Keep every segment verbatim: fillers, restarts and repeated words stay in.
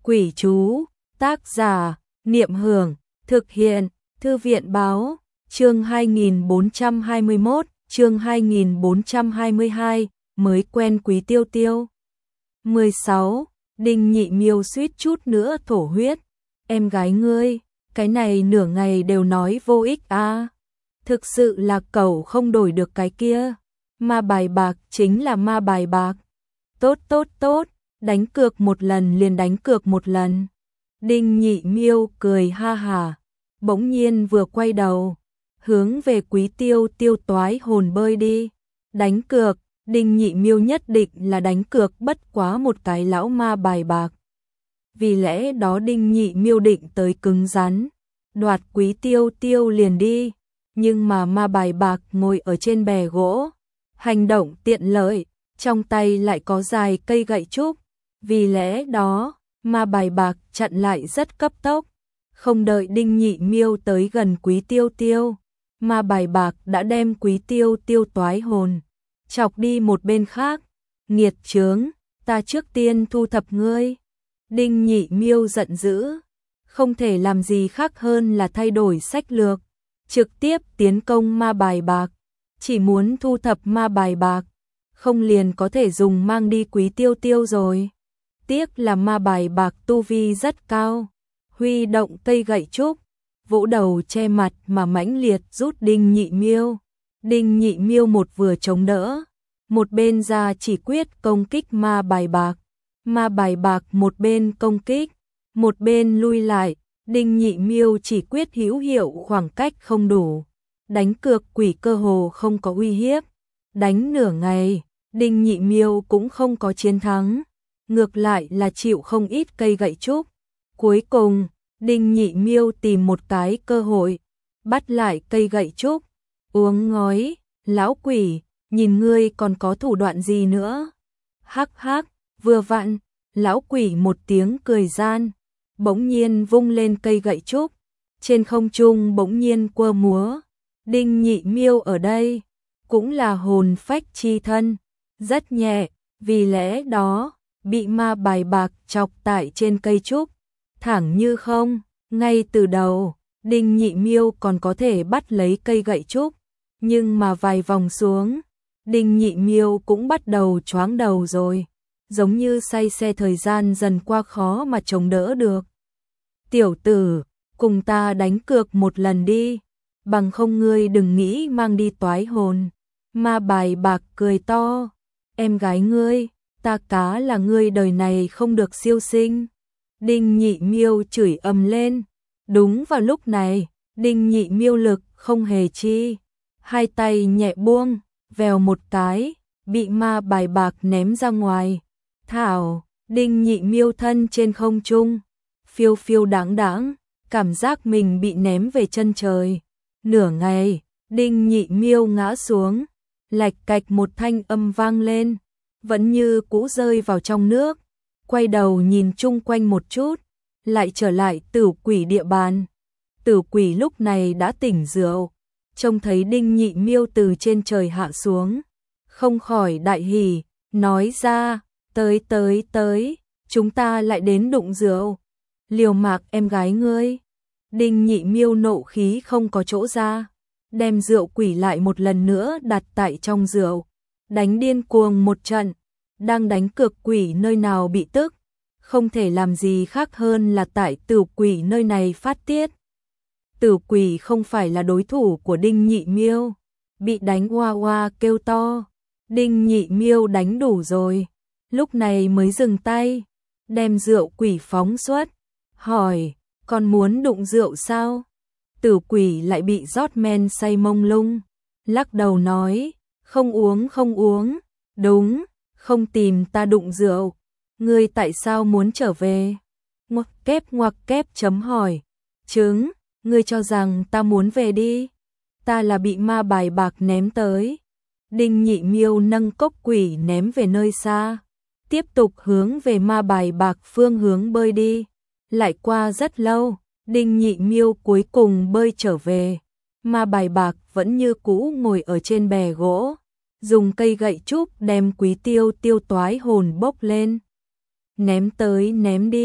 Quỷ chú, tác giả, Niệm Hưởng, thực hiện, Thư viện Báo, chương hai nghìn bốn trăm hai mươi mốt, chương hai nghìn bốn trăm hai mươi hai, mới quen Quý Tiêu Tiêu. mười sáu. Đinh Nhị Miêu suýt chút nữa thổ huyết. Em gái ngươi, cái này nửa ngày đều nói vô ích à. Thực sự là cẩu không đổi được cái kia. Ma bài bạc chính là ma bài bạc. Tốt tốt tốt, đánh cược một lần liền đánh cược một lần. Đinh Nhị Miêu cười ha hà, bỗng nhiên vừa quay đầu, hướng về Quý Tiêu Tiêu toái hồn bơi đi. Đánh cược, Đinh Nhị Miêu nhất định là đánh cược bất quá một cái lão ma bài bạc. Vì lẽ đó Đinh Nhị Miêu định tới cứng rắn, đoạt Quý Tiêu Tiêu liền đi, nhưng mà ma bài bạc ngồi ở trên bè gỗ, hành động tiện lợi, trong tay lại có dài cây gậy trúc, vì lẽ đó, ma bài bạc chặn lại rất cấp tốc, không đợi Đinh Nhị Miêu tới gần Quý Tiêu Tiêu, ma bài bạc đã đem Quý Tiêu Tiêu toái hồn, chọc đi một bên khác. Nghiệt chướng, ta trước tiên thu thập ngươi. Đinh Nhị Miêu giận dữ, không thể làm gì khác hơn là thay đổi sách lược, trực tiếp tiến công ma bài bạc, chỉ muốn thu thập ma bài bạc, không liền có thể dùng mang đi Quý Tiêu Tiêu rồi. Tiếc là ma bài bạc tu vi rất cao, huy động cây gậy trúc, vỗ đầu che mặt mà mãnh liệt rút Đinh Nhị Miêu. Đinh Nhị Miêu một vừa chống đỡ, một bên ra chỉ quyết công kích ma bài bạc, ma bài bạc một bên công kích, một bên lui lại, Đinh Nhị Miêu chỉ quyết hữu hiệu khoảng cách không đủ, đánh cược quỷ cơ hồ không có uy hiếp, đánh nửa ngày, Đinh Nhị Miêu cũng không có chiến thắng, ngược lại là chịu không ít cây gậy trúc. Cuối cùng, Đinh Nhị Miêu tìm một cái cơ hội, bắt lại cây gậy trúc, uống ngói, lão quỷ, nhìn ngươi còn có thủ đoạn gì nữa? Hắc hắc, vừa vặn, lão quỷ một tiếng cười gian, bỗng nhiên vung lên cây gậy trúc, trên không trung bỗng nhiên quơ múa. Đinh Nhị Miêu ở đây, cũng là hồn phách chi thân, rất nhẹ, vì lẽ đó, bị ma bài bạc chọc tại trên cây trúc, thẳng như không, ngay từ đầu, Đinh Nhị Miêu còn có thể bắt lấy cây gậy trúc, nhưng mà vài vòng xuống, Đinh Nhị Miêu cũng bắt đầu choáng đầu rồi, giống như say xe thời gian dần qua khó mà chống đỡ được. Tiểu tử, cùng ta đánh cược một lần đi, bằng không ngươi đừng nghĩ mang đi toái hồn. Ma bài bạc cười to, em gái ngươi, ta cá là ngươi đời này không được siêu sinh. Đinh Nhị Miêu chửi ầm lên, đúng vào lúc này, Đinh Nhị Miêu lực không hề chi, hai tay nhẹ buông, vèo một cái, bị ma bài bạc ném ra ngoài. Thảo, Đinh Nhị Miêu thân trên không trung, phiêu phiêu đáng đáng, cảm giác mình bị ném về chân trời. Nửa ngày, Đinh Nhị Miêu ngã xuống, lạch cạch một thanh âm vang lên, vẫn như cũ rơi vào trong nước, quay đầu nhìn chung quanh một chút, lại trở lại Tử Quỷ địa bàn. Tử Quỷ lúc này đã tỉnh rượu, trông thấy Đinh Nhị Miêu từ trên trời hạ xuống, không khỏi đại hỉ, nói ra, tới tới tới, chúng ta lại đến đụng rượu, liều mạc em gái ngươi. Đinh Nhị Miêu nộ khí không có chỗ ra, đem rượu quỷ lại một lần nữa đặt tại trong rượu, đánh điên cuồng một trận, đang đánh cược quỷ nơi nào bị tức, không thể làm gì khác hơn là tại Tử Quỷ nơi này phát tiết. Tử Quỷ không phải là đối thủ của Đinh Nhị Miêu, bị đánh oa oa kêu to, Đinh Nhị Miêu đánh đủ rồi, lúc này mới dừng tay, đem rượu quỷ phóng xuất, hỏi, còn muốn đụng rượu sao? Tử Quỷ lại bị rót men say mông lung, lắc đầu nói, không uống không uống, đúng, không tìm ta đụng rượu, ngươi tại sao muốn trở về? Ngoặc kép ngoặc kép chấm hỏi, trứng, ngươi cho rằng ta muốn về đi, ta là bị ma bài bạc ném tới. Đinh Nhị Miêu nâng cốc quỷ ném về nơi xa, tiếp tục hướng về ma bài bạc phương hướng bơi đi. Lại qua rất lâu, Đinh Nhị Miêu cuối cùng bơi trở về, ma bài bạc vẫn như cũ ngồi ở trên bè gỗ, dùng cây gậy trúc đem Quý Tiêu Tiêu toái hồn bốc lên, ném tới ném đi,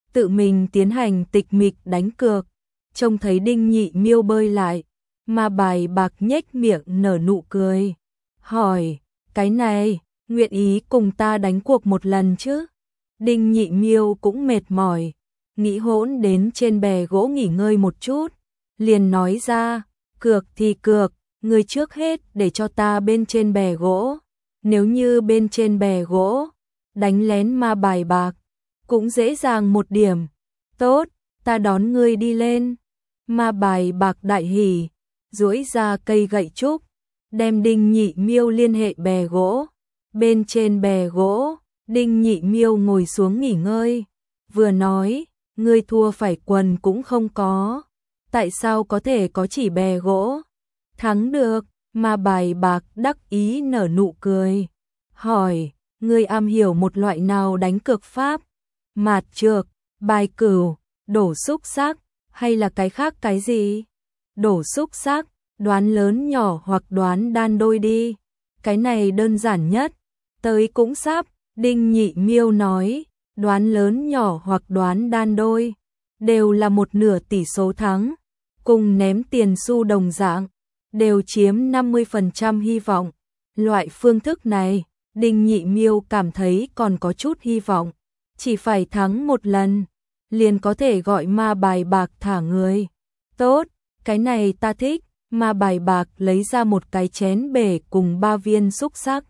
tự mình tiến hành tịch mịch đánh cược. Trông thấy Đinh Nhị Miêu bơi lại, Ma Bài Bạc nhếch miệng nở nụ cười, hỏi, cái này, nguyện ý cùng ta đánh cuộc một lần chứ? Đinh Nhị Miêu cũng mệt mỏi, nghĩ hỗn đến trên bè gỗ nghỉ ngơi một chút, liền nói ra, cược thì cược, người trước hết để cho ta bên trên bè gỗ, nếu như bên trên bè gỗ, đánh lén Ma Bài Bạc, cũng dễ dàng một điểm, tốt, ta đón ngươi đi lên. Ma Bài Bạc đại hỉ, duỗi ra cây gậy trúc, đem Đinh Nhị Miêu liên hệ bè gỗ. Bên trên bè gỗ, Đinh Nhị Miêu ngồi xuống nghỉ ngơi, vừa nói, ngươi thua phải quần cũng không có, tại sao có thể có chỉ bè gỗ? Thắng được, Ma Bài Bạc đắc ý nở nụ cười, hỏi, ngươi am hiểu một loại nào đánh cược pháp? Mạt trược, bài cửu, đổ xúc xác, hay là cái khác cái gì? Đổ xúc xác, đoán lớn nhỏ hoặc đoán đan đôi đi, cái này đơn giản nhất. Tới cũng sắp, Đinh Nhị Miêu nói, đoán lớn nhỏ hoặc đoán đan đôi, đều là một nửa tỷ số thắng, cùng ném tiền xu đồng dạng, đều chiếm năm mươi phần trăm hy vọng. Loại phương thức này, Đinh Nhị Miêu cảm thấy còn có chút hy vọng, chỉ phải thắng một lần, liền có thể gọi Ma Bài Bạc thả người. Tốt, cái này ta thích. Ma Bài Bạc lấy ra một cái chén bể cùng ba viên xúc xắc.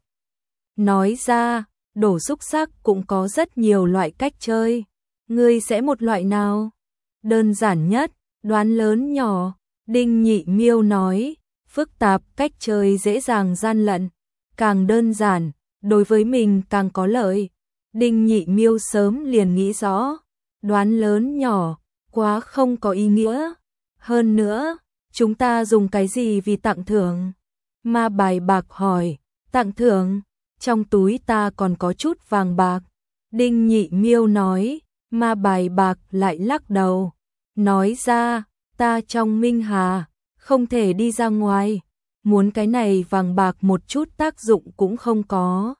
Nói ra, đổ xúc xắc cũng có rất nhiều loại cách chơi. Ngươi sẽ một loại nào? Đơn giản nhất, đoán lớn nhỏ. Đinh Nhị Miêu nói, phức tạp cách chơi dễ dàng gian lận. Càng đơn giản, đối với mình càng có lợi. Đinh Nhị Miêu sớm liền nghĩ rõ, đoán lớn nhỏ, quá không có ý nghĩa. Hơn nữa, chúng ta dùng cái gì vì tặng thưởng? Ma Bài Bạc hỏi, tặng thưởng, trong túi ta còn có chút vàng bạc. Đinh Nhị Miêu nói, Ma Bài Bạc lại lắc đầu, nói ra, ta trong Minh Hà, không thể đi ra ngoài, muốn cái này vàng bạc một chút tác dụng cũng không có.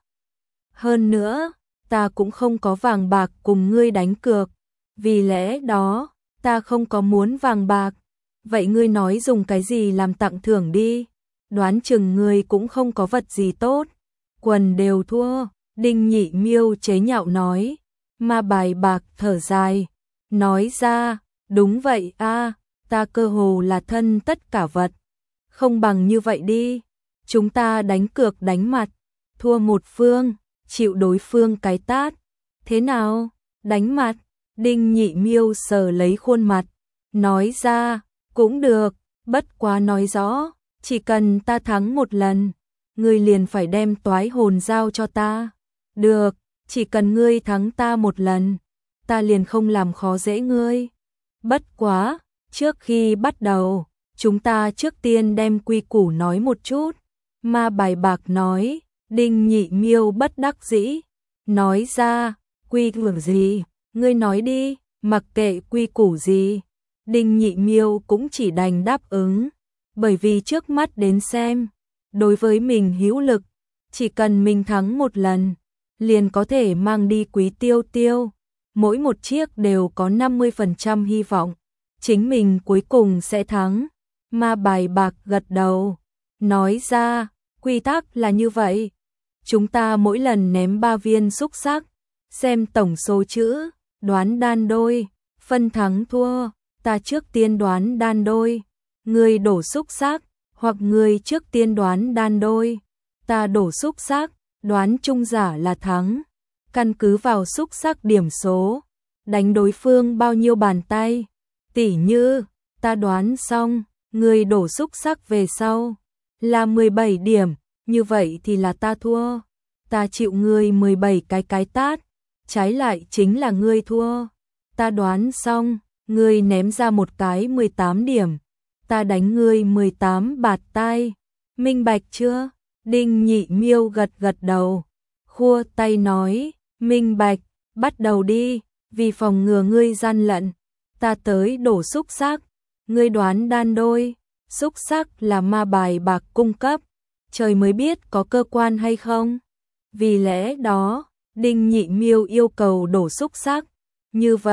Hơn nữa, ta cũng không có vàng bạc cùng ngươi đánh cược, vì lẽ đó, ta không có muốn vàng bạc. Vậy ngươi nói dùng cái gì làm tặng thưởng đi, đoán chừng ngươi cũng không có vật gì tốt, quần đều thua. Đinh Nhị Miêu chế nhạo nói. Ma Bài Bạc thở dài, nói ra, đúng vậy a, ta cơ hồ là thân tất cả vật, không bằng như vậy đi, chúng ta đánh cược đánh mặt, thua một phương, chịu đối phương cái tát, thế nào? Đánh mặt? Đinh Nhị Miêu sờ lấy khuôn mặt, nói ra, cũng được, bất quá nói rõ, chỉ cần ta thắng một lần, ngươi liền phải đem toái hồn giao cho ta. Được, chỉ cần ngươi thắng ta một lần, ta liền không làm khó dễ ngươi. Bất quá, trước khi bắt đầu, chúng ta trước tiên đem quy củ nói một chút. Ma Bài Bạc nói. Đinh Nhị Miêu bất đắc dĩ, nói ra, quy củ gì? Ngươi nói đi, mặc kệ quy củ gì. Đinh Nhị Miêu cũng chỉ đành đáp ứng, bởi vì trước mắt đến xem, đối với mình hữu lực, chỉ cần mình thắng một lần, liền có thể mang đi Quý Tiêu Tiêu, mỗi một chiếc đều có năm mươi phần trăm hy vọng, chính mình cuối cùng sẽ thắng. Ma Bài Bạc gật đầu, nói ra, quy tắc là như vậy, chúng ta mỗi lần ném ba viên xúc xắc, xem tổng số chữ, đoán đan đôi, phân thắng thua. Ta trước tiên đoán đan đôi, ngươi đổ xúc xắc, hoặc ngươi trước tiên đoán đan đôi, ta đổ xúc xắc, đoán chung giả là thắng. Căn cứ vào xúc xắc điểm số, đánh đối phương bao nhiêu bàn tay. Tỉ như, ta đoán xong, ngươi đổ xúc xắc về sau, là mười bảy điểm, như vậy thì là ta thua. Ta chịu ngươi mười bảy cái cái tát, trái lại chính là ngươi thua. Ta đoán xong, ngươi ném ra một cái mười tám điểm, ta đánh ngươi mười tám bạt tai, minh bạch chưa? Đinh Nhị Miêu gật gật đầu, khua tay nói, minh bạch, bắt đầu đi, vì phòng ngừa ngươi gian lận, ta tới đổ xúc xắc, ngươi đoán đan đôi, xúc xắc là Ma Bài Bạc cung cấp, trời mới biết có cơ quan hay không. Vì lẽ đó, Đinh Nhị Miêu yêu cầu đổ xúc xắc, như vậy,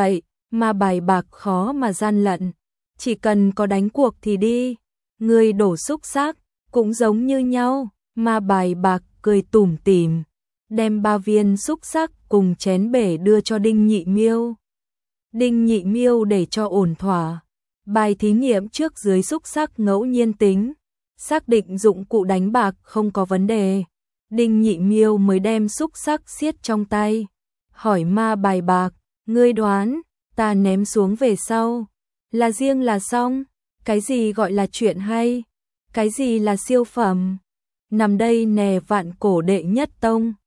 mà bài bạc khó mà gian lận, chỉ cần có đánh cuộc thì đi, người đổ xúc xắc, cũng giống như nhau, mà bài bạc cười tủm tỉm, đem ba viên xúc xắc cùng chén bể đưa cho Đinh Nhị Miêu. Đinh Nhị Miêu để cho ổn thỏa, bài thí nghiệm trước dưới xúc xắc ngẫu nhiên tính, xác định dụng cụ đánh bạc không có vấn đề. Đinh Nhị Miêu mới đem xúc xắc siết trong tay, hỏi ma bài bạc, ngươi đoán, ta ném xuống về sau, là riêng là xong, cái gì gọi là chuyện hay, cái gì là siêu phẩm, nằm đây nè vạn cổ đệ nhất tông.